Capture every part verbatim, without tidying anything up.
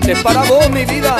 Es para vos, mi vida.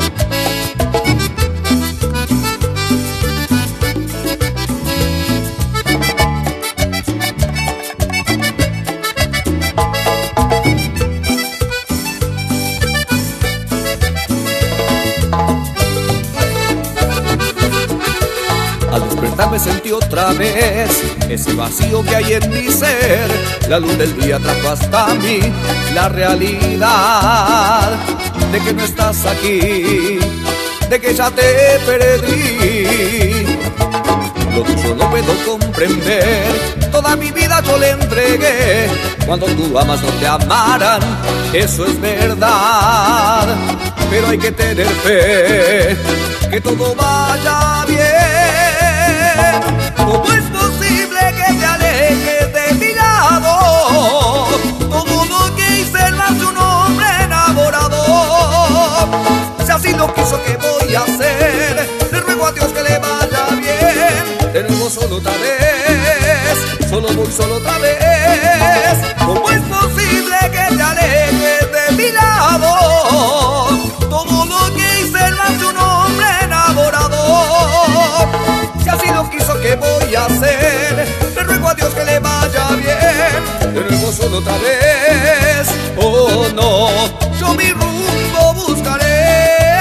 Al despertar me sentí otra vez ese vacío que hay en mi ser. La luz del día trajo hasta mí la realidad de que no estás aquí, de que ya te perdí. Lo tuyo no puedo comprender, toda mi vida yo le entregué. Cuando tú amas no te amarán, eso es verdad. Pero hay que tener fe, que todo vaya bien. ¿Cómo es posible que te alejes de mi lado? Todo lo que hice es más de un hombre enamorado. Si así lo quiso, ¿qué voy a hacer? Le ruego a Dios que le vaya bien. De nuevo solo otra vez, solo voy solo otra vez. ¿Cómo es posible que te alejes de mi lado? Todo lo que hice es más de un hombre enamorado. Si así lo quiso, ¿qué voy a hacer? Le ruego a Dios que le vaya bien. De nuevo solo otra vez. Oh no, yo mi rumbo buscaré.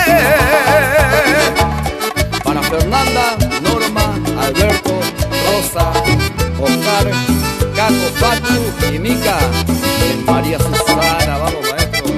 Para Fernanda, Norma, Alberto, Rosa, Oscar, Caco, Pachu y Mica. Y María Susana, vamos maestro.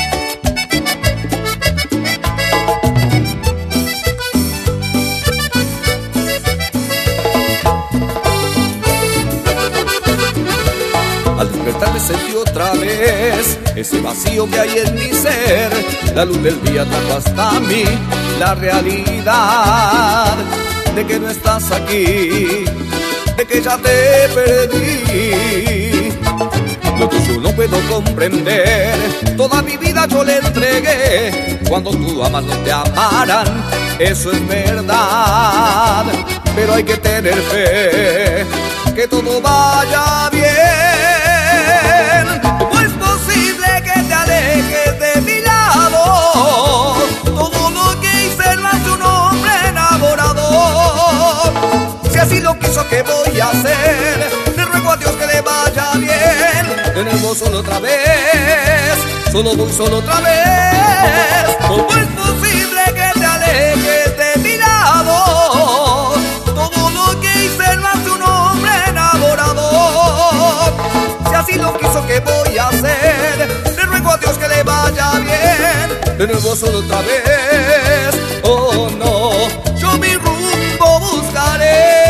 Al despertar me sentí otra vez ese vacío que hay en mi ser. La luz del día trajo hasta mí la realidad de que no estás aquí, de que ya te perdí. Lo tuyo no puedo comprender, toda mi vida yo le entregué. Cuando tú amas no te amarán, eso es verdad. Pero hay que tener fe, que todo vaya bien. ¿Cómo es posible que te alejes de mi lado? Todo lo que hice es más de un hombre enamorado. Si así lo quiso, ¿qué voy a hacer? Le ruego a Dios que le vaya bien. De nuevo solo otra vez, solo voy solo otra vez. ¿Cómo es posible que te alejes de mi lado? Todo lo que hice es más de un hombre enamorado. Si así lo quiso, ¿qué voy a hacer? Le ruego a Dios que le vaya bien. De nuevo solo otra vez. Oh no, yo mi rumbo buscaré.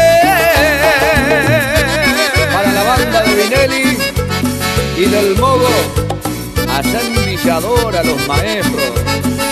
Para la banda de Vinelli y del Mogo, allá en Villadora, los maestros.